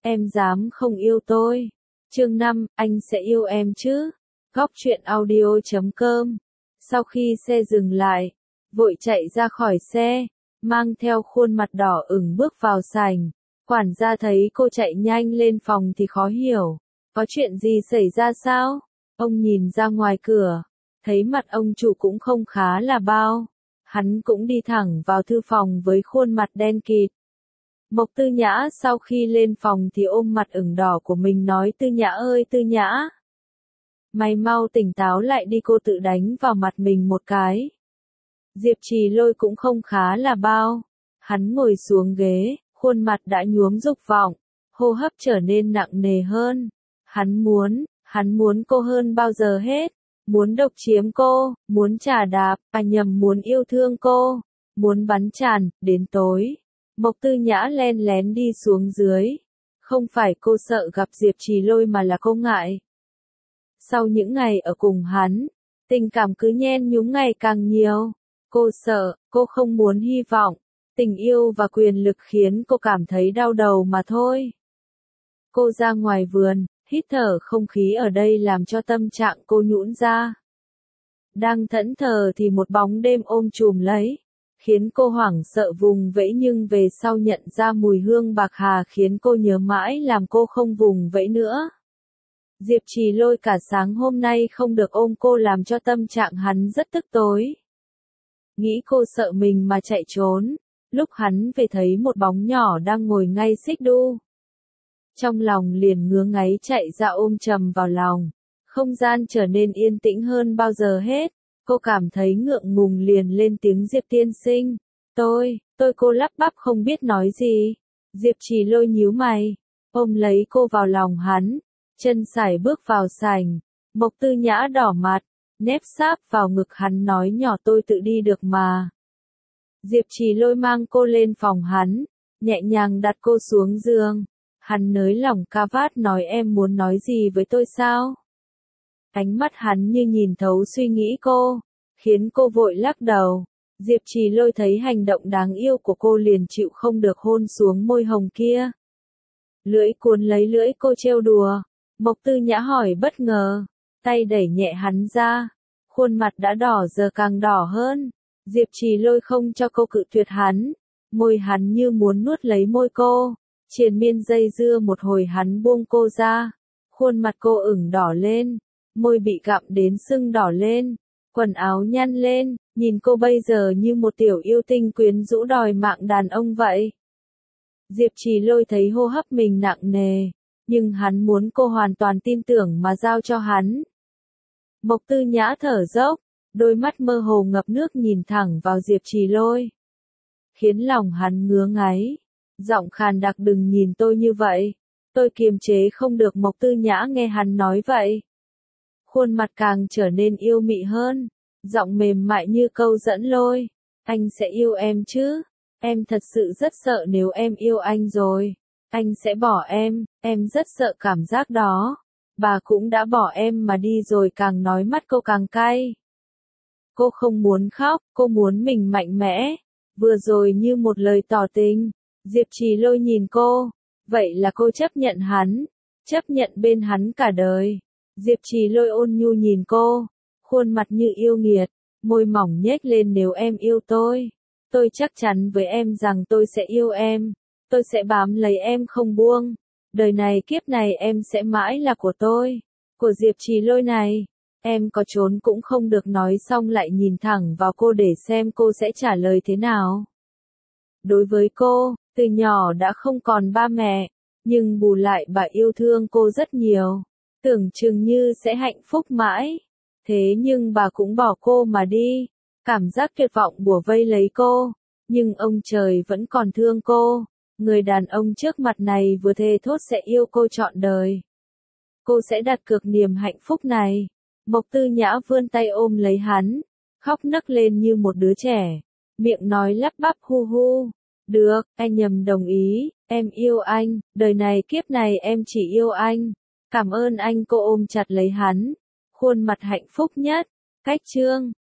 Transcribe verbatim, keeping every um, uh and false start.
em dám không yêu tôi. Chương năm, anh sẽ yêu em chứ. Góc truyện audio chấm com. Sau khi xe dừng lại, vội chạy ra khỏi xe, mang theo khuôn mặt đỏ ửng bước vào sảnh. Quản gia thấy cô chạy nhanh lên phòng thì khó hiểu. Có chuyện gì xảy ra sao? Ông nhìn ra ngoài cửa, thấy mặt ông chủ cũng không khá là bao. Hắn cũng đi thẳng vào thư phòng với khuôn mặt đen kịt. Mộc Tư Nhã sau khi lên phòng thì ôm mặt ửng đỏ của mình nói Tư Nhã ơi Tư Nhã. Mày mau tỉnh táo lại đi, cô tự đánh vào mặt mình một cái. Diệp Trì Lôi cũng không khá là bao. Hắn ngồi xuống ghế, khuôn mặt đã nhuốm dục vọng, hô hấp trở nên nặng nề hơn. Hắn muốn, hắn muốn cô hơn bao giờ hết. Muốn độc chiếm cô, muốn trà đạp, à nhầm muốn yêu thương cô, muốn bắn tràn, đến tối. Mộc Tư Nhã len lén đi xuống dưới. Không phải cô sợ gặp Diệp Trì Lôi mà là cô ngại. Sau những ngày ở cùng hắn, tình cảm cứ nhen nhúm ngày càng nhiều. Cô sợ, cô không muốn hy vọng. Tình yêu và quyền lực khiến cô cảm thấy đau đầu mà thôi. Cô ra ngoài vườn, hít thở không khí ở đây làm cho tâm trạng cô nhũn ra. Đang thẫn thờ thì một bóng đêm ôm chùm lấy, khiến cô hoảng sợ vùng vẫy, nhưng về sau nhận ra mùi hương bạc hà khiến cô nhớ mãi làm cô không vùng vẫy nữa. Diệp Trì Lôi cả sáng hôm nay không được ôm cô làm cho tâm trạng hắn rất tức tối. Nghĩ cô sợ mình mà chạy trốn, lúc hắn về thấy một bóng nhỏ đang ngồi ngay xích đu. Trong lòng liền ngứa ngáy chạy ra ôm chầm vào lòng. Không gian trở nên yên tĩnh hơn bao giờ hết. Cô cảm thấy ngượng ngùng liền lên tiếng Diệp tiên sinh. Tôi, tôi cô lắp bắp không biết nói gì. Diệp Trì Lôi nhíu mày, ôm lấy cô vào lòng hắn. Chân sải bước vào sảnh. Mộc Tư Nhã đỏ mặt, nép sát vào ngực hắn nói nhỏ tôi tự đi được mà. Diệp Trì Lôi mang cô lên phòng hắn, nhẹ nhàng đặt cô xuống giường. Hắn nới lỏng cà vạt nói em muốn nói gì với tôi sao? Ánh mắt hắn như nhìn thấu suy nghĩ cô, khiến cô vội lắc đầu. Diệp Trì Lôi thấy hành động đáng yêu của cô liền chịu không được hôn xuống môi hồng kia. Lưỡi cuốn lấy lưỡi cô trêu đùa. Mộc Tư Nhã hỏi bất ngờ, tay đẩy nhẹ hắn ra. Khuôn mặt đã đỏ giờ càng đỏ hơn. Diệp Trì Lôi không cho cô cự tuyệt hắn. Môi hắn như muốn nuốt lấy môi cô. Triền miên dây dưa một hồi hắn buông cô ra. Khuôn mặt cô ửng đỏ lên. Môi bị gặm đến sưng đỏ lên. Quần áo nhăn lên. Nhìn cô bây giờ như một tiểu yêu tinh quyến rũ đòi mạng đàn ông vậy. Diệp Trì Lôi thấy hô hấp mình nặng nề. Nhưng hắn muốn cô hoàn toàn tin tưởng mà giao cho hắn. Mộc Tư Nhã thở dốc. Đôi mắt mơ hồ ngập nước nhìn thẳng vào Diệp Trì Lôi. Khiến lòng hắn ngứa ngáy. Giọng khàn đặc đừng nhìn tôi như vậy. Tôi kiềm chế không được. Mộc Tư Nhã nghe hắn nói vậy. Khuôn mặt càng trở nên yêu mị hơn. Giọng mềm mại như câu dẫn lôi. Anh sẽ yêu em chứ? Em thật sự rất sợ nếu em yêu anh rồi. Anh sẽ bỏ em, em rất sợ cảm giác đó. Bà cũng đã bỏ em mà đi rồi. Càng nói mắt cô càng cay. Cô không muốn khóc, cô muốn mình mạnh mẽ. Vừa rồi như một lời tỏ tình. Diệp Trì Lôi nhìn cô. Vậy là cô chấp nhận hắn. Chấp nhận bên hắn cả đời. Diệp Trì Lôi ôn nhu nhìn cô. Khuôn mặt như yêu nghiệt. Môi mỏng nhếch lên nếu em yêu tôi. Tôi chắc chắn với em rằng tôi sẽ yêu em. Tôi sẽ bám lấy em không buông. Đời này kiếp này em sẽ mãi là của tôi. Của Diệp Trì Lôi này. Em có trốn cũng không được nói xong lại nhìn thẳng vào cô để xem cô sẽ trả lời thế nào. Đối với cô, từ nhỏ đã không còn ba mẹ. Nhưng bù lại bà yêu thương cô rất nhiều. Tưởng chừng như sẽ hạnh phúc mãi. Thế nhưng bà cũng bỏ cô mà đi. Cảm giác tuyệt vọng bủa vây lấy cô. Nhưng ông trời vẫn còn thương cô. Người đàn ông trước mặt này vừa thề thốt sẽ yêu cô trọn đời. Cô sẽ đặt cược niềm hạnh phúc này. Mộc Tư Nhã vươn tay ôm lấy hắn. Khóc nấc lên như một đứa trẻ. Miệng nói lắp bắp hu hu. Được, anh nhầm đồng ý. Em yêu anh. Đời này kiếp này em chỉ yêu anh. Cảm ơn anh. Cô ôm chặt lấy hắn. Khuôn mặt hạnh phúc nhất. Cách chương